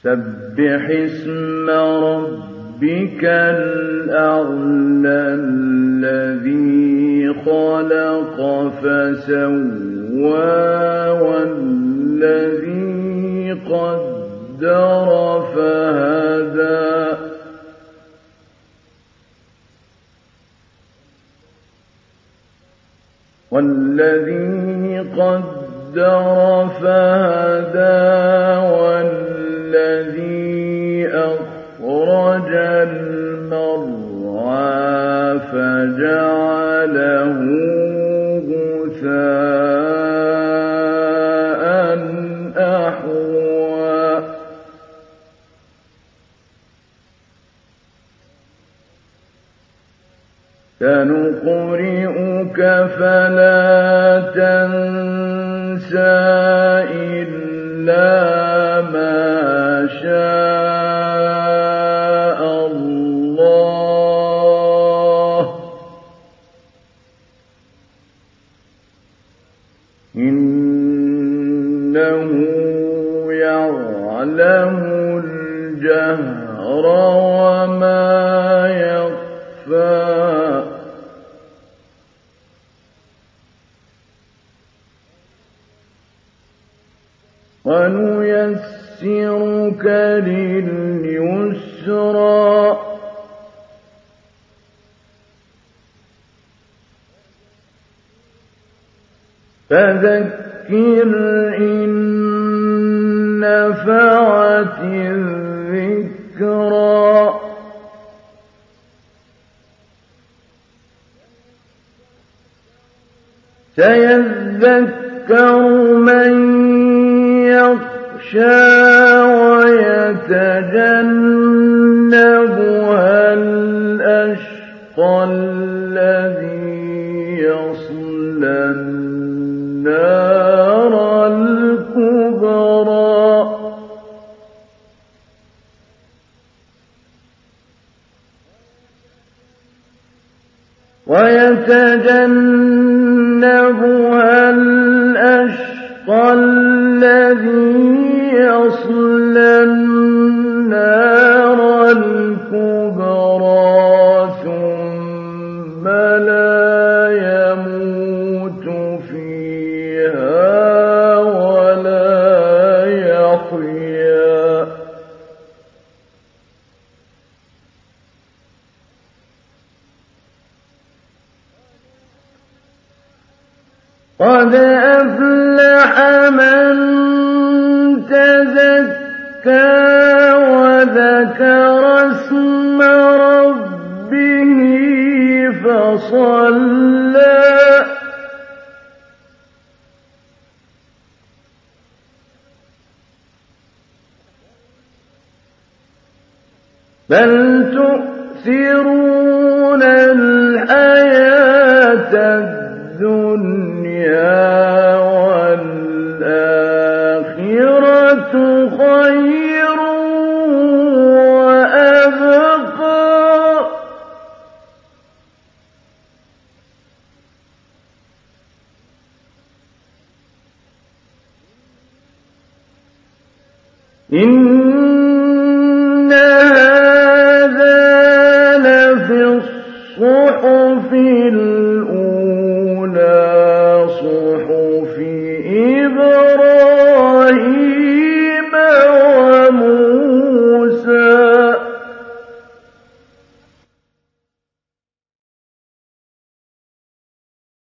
سبح اسم ربك الأعلى الذي خلق فسوى والذي قدر فهدى والذي أخرج المرعى فجعله غثاء أحوى سنقرئك فلا تنسى إلا ما شاء الله إنه يعلم الجهر وما يخفى ونيسرك لليسرى فذكر إن نفعت الذكرى سيذكر من يخشى ويتجنبها الأشقى الذي يصلى النار الكبرى يصلى النار الكبرى ثم لا يموت فيها ولا يحيا قد أفلح من تزكى وذكر اسم ربه فصلى بل تؤثرون الحياة الدنيا والآخرة خير وأبقى إن